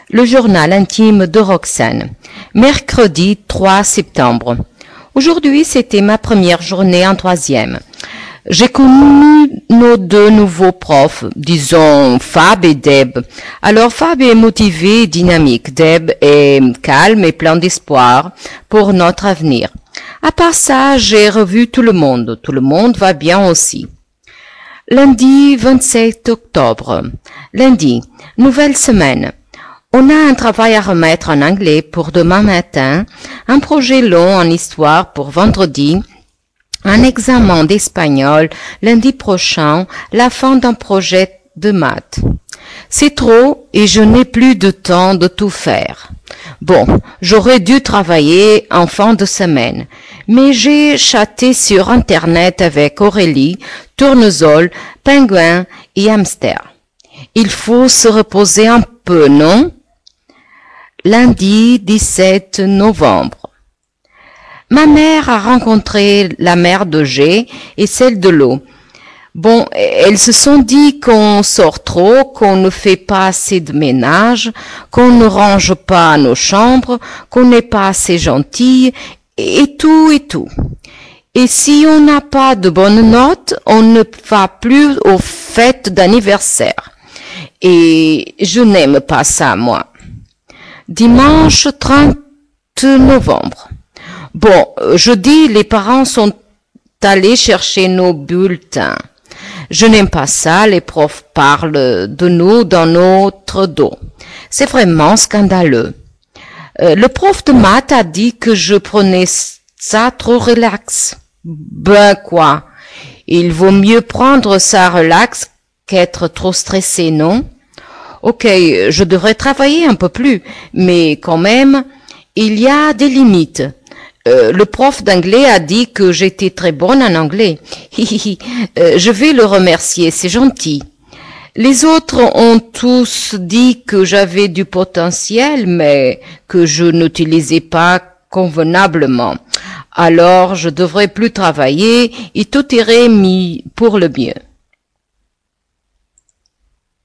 Le journal intime de Roxane. Mercredi 3 septembre. Aujourd'hui, c'était ma première journée en troisième. J'ai connu nos deux nouveaux profs, disons Fab et Deb. Alors Fab est motivé et dynamique, Deb est calme et plein d'espoir pour notre avenir. À part ça, j'ai revu tout le monde. Tout le monde va bien aussi. Lundi 27 octobre. Lundi, nouvelle semaine. On a un travail à remettre en anglais pour demain matin, un projet long en histoire pour vendredi, un examen d'espagnol lundi prochain, la fin d'un projet de maths. C'est trop et je n'ai plus de temps de tout faire. Bon, j'aurais dû travailler en fin de semaine, mais j'ai chatté sur Internet avec Aurélie, Tournesol, Pingouin et Hamster. Il faut se reposer un peu, non? Lundi 17 novembre. Ma mère a rencontré la mère de G et celle de l'eau. Bon, elles se sont dit qu'on sort trop, qu'on ne fait pas assez de ménage, qu'on ne range pas nos chambres, qu'on n'est pas assez gentille, et tout et tout. Et si on n'a pas de bonnes notes, on ne va plus aux fêtes d'anniversaire. Et je n'aime pas ça, moi. Dimanche 30 novembre. Bon, jeudi, les parents sont allés chercher nos bulletins. Je n'aime pas ça, les profs parlent de nous dans notre dos. C'est vraiment scandaleux. Le prof de maths a dit que je prenais ça trop relax. Ben quoi, il vaut mieux prendre ça relax qu'être trop stressé, non? Ok, je devrais travailler un peu plus, mais quand même, il y a des limites. Le prof d'anglais a dit que j'étais très bonne en anglais. Je vais le remercier, c'est gentil. Les autres ont tous dit que j'avais du potentiel, mais que je n'utilisais pas convenablement. Alors, je devrais plus travailler et tout irait mis pour le mieux.